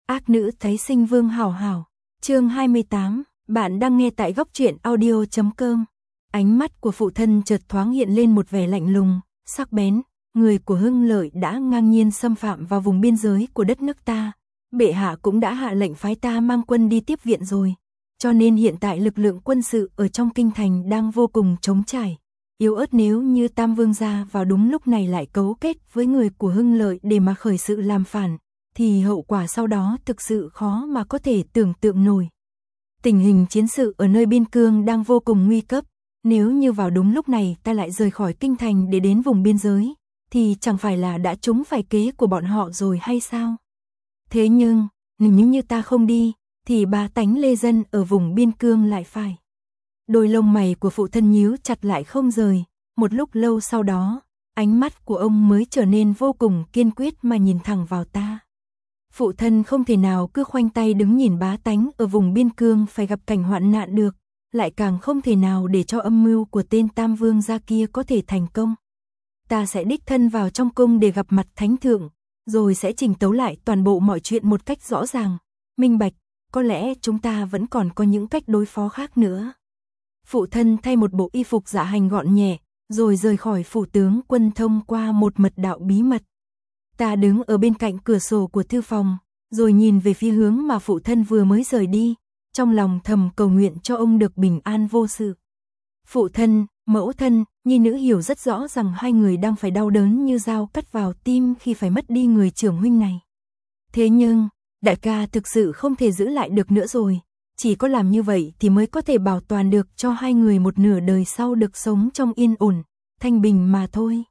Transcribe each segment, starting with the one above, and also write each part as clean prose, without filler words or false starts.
Ác nữ thấy sinh vương hảo hảo. Chương 28, bạn đang nghe tại góc truyện audio.com. Ánh mắt của phụ thân chợt thoáng hiện lên một vẻ lạnh lùng, sắc bén. Người của Hưng Lợi đã ngang nhiên xâm phạm vào vùng biên giới của đất nước ta. Bệ hạ cũng đã hạ lệnh phái ta mang quân đi tiếp viện rồi. Cho nên hiện tại lực lượng quân sự ở trong kinh thành đang vô cùng trống trải. Yếu ớt, nếu như Tam Vương gia vào đúng lúc này lại cấu kết với người của Hưng Lợi để mà khởi sự làm phản, thì hậu quả sau đó thực sự khó mà có thể tưởng tượng nổi. Tình hình chiến sự ở nơi biên cương đang vô cùng nguy cấp. Nếu như vào đúng lúc này ta lại rời khỏi kinh thành để đến vùng biên giới, thì chẳng phải là đã trúng phải kế của bọn họ rồi hay sao? Thế nhưng, nếu như ta không đi, thì bá tánh lê dân ở vùng biên cương lại phải. Đôi lông mày của phụ thân nhíu chặt lại không rời. Một lúc lâu sau đó, ánh mắt của ông mới trở nên vô cùng kiên quyết mà nhìn thẳng vào ta. Phụ thân không thể nào cứ khoanh tay đứng nhìn bá tánh ở vùng biên cương phải gặp cảnh hoạn nạn được, lại càng không thể nào để cho âm mưu của tên Tam Vương gia kia có thể thành công. Ta sẽ đích thân vào trong cung để gặp mặt thánh thượng, rồi sẽ trình tấu lại toàn bộ mọi chuyện một cách rõ ràng, minh bạch. Có lẽ chúng ta vẫn còn có những cách đối phó khác nữa. Phụ thân thay một bộ y phục dạ hành gọn nhẹ, rồi rời khỏi phủ tướng quân thông qua một mật đạo bí mật. Ta đứng ở bên cạnh cửa sổ của thư phòng, rồi nhìn về phía hướng mà phụ thân vừa mới rời đi, trong lòng thầm cầu nguyện cho ông được bình an vô sự. Phụ thân, mẫu thân, nhi nữ hiểu rất rõ rằng hai người đang phải đau đớn như dao cắt vào tim khi phải mất đi người trưởng huynh này. Thế nhưng, đại ca thực sự không thể giữ lại được nữa rồi. Chỉ có làm như vậy thì mới có thể bảo toàn được cho hai người một nửa đời sau được sống trong yên ổn, thanh bình mà thôi.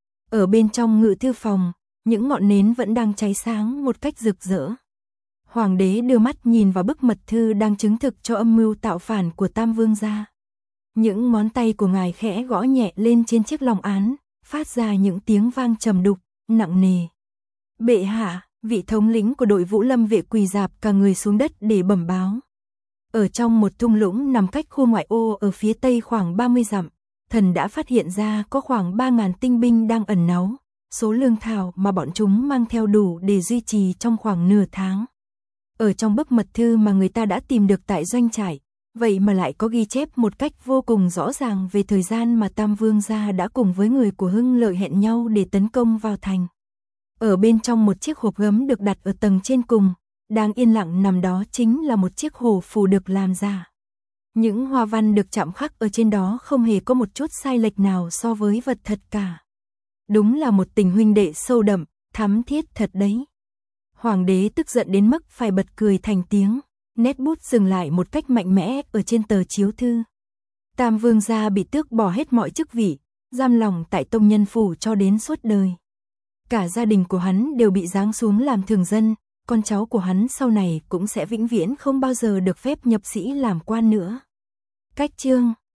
Ở bên trong ngự thư phòng, những ngọn nến vẫn đang cháy sáng một cách rực rỡ. Hoàng đế đưa mắt nhìn vào bức mật thư đang chứng thực cho âm mưu tạo phản của Tam Vương gia. Những ngón tay của ngài khẽ gõ nhẹ lên trên chiếc long án, phát ra những tiếng vang trầm đục, nặng nề. Bệ hạ, vị thống lĩnh của đội Vũ Lâm vệ quỳ rạp cả người xuống đất để bẩm báo. Ở trong một thung lũng nằm cách khu ngoại ô ở phía tây khoảng 30 dặm, thần đã phát hiện ra có khoảng 3.000 tinh binh đang ẩn náu. Số lương thảo mà bọn chúng mang theo đủ để duy trì trong khoảng nửa tháng. Ở trong bức mật thư mà người ta đã tìm được tại doanh trại, vậy mà lại có ghi chép một cách vô cùng rõ ràng về thời gian mà Tam Vương gia đã cùng với người của Hưng Lợi hẹn nhau để tấn công vào thành. Ở bên trong một chiếc hộp gấm được đặt ở tầng trên cùng, đang yên lặng nằm đó chính là một chiếc hổ phù được làm giả. Những hoa văn được chạm khắc ở trên đó không hề có một chút sai lệch nào so với vật thật cả. Đúng là một tình huynh đệ sâu đậm, thắm thiết thật đấy. Hoàng đế tức giận đến mức phải bật cười thành tiếng, nét bút dừng lại một cách mạnh mẽ ở trên tờ chiếu thư. Tam Vương gia bị tước bỏ hết mọi chức vị, giam lòng tại tông nhân phủ cho đến suốt đời. Cả gia đình của hắn đều bị giáng xuống làm thường dân, con cháu của hắn sau này cũng sẽ vĩnh viễn không bao giờ được phép nhập sĩ làm quan nữa. Cách chương